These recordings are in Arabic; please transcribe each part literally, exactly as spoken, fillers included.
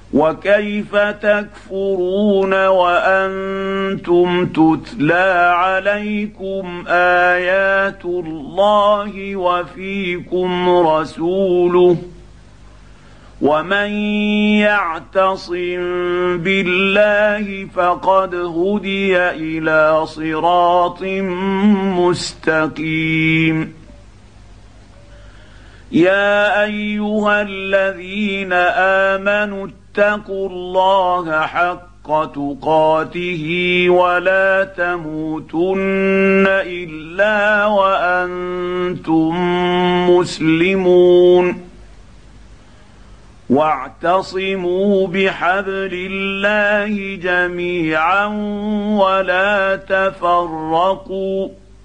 وكيف تكفرون وأنتم تتلى عليكم آيات الله وفيكم رسوله ومن يعتصم بالله فقد هدي إلى صراط مستقيم. يا أيها الذين آمنوا اتقوا الله حق تقاته ولا تموتن إلا وأنتم مسلمون. واعتصموا بحبل الله جميعا ولا تفرقوا.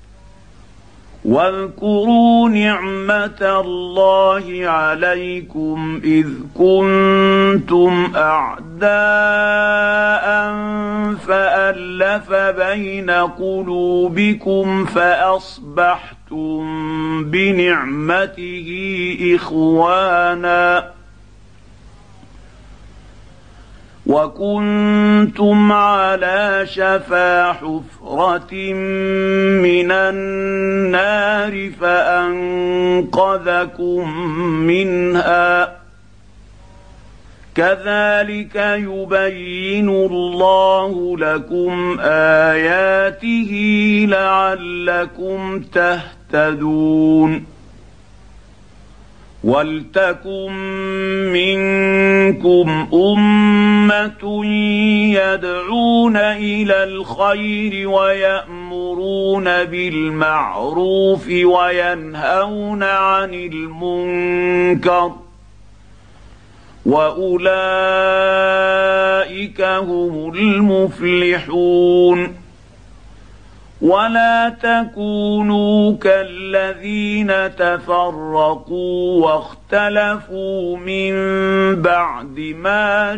واذكروا نعمة الله عليكم إذ كنتم أعداء فألف بين قلوبكم فأصبحتم بنعمته إخوانا وكنتم على شفا حفرة من النار فأنقذكم منها. كذلك يبين الله لكم آياته لعلكم تهتدون. ولتكن منكم أمة يدعون إلى الخير ويأمرون بالمعروف وينهون عن المنكر وأولئك هم المفلحون. ولا تكونوا كالذين تفرقوا واختلفوا من بعد ما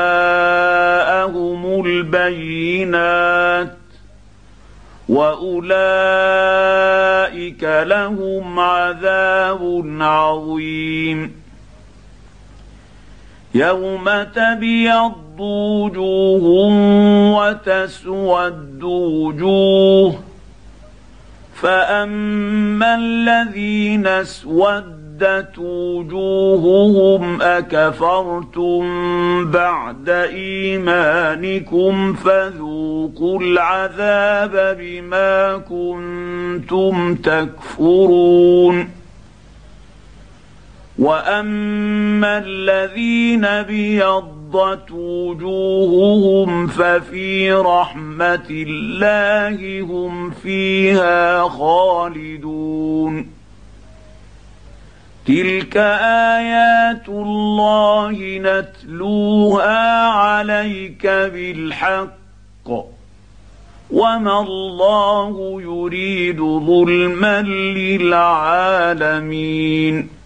جاءهم البينات وأولئك لهم عذاب عظيم. يوم تبيض وجوه وتسود وجوه فأما الذين اسودت وجوههم أكفرتم بعد إيمانكم فذوقوا العذاب بما كنتم تكفرون. وأما الذين ابيضت وجوههم ففي رحمة الله هم فيها خالدون. تلك آيات الله نتلوها عليك بالحق وما الله يريد ظلما للعالمين.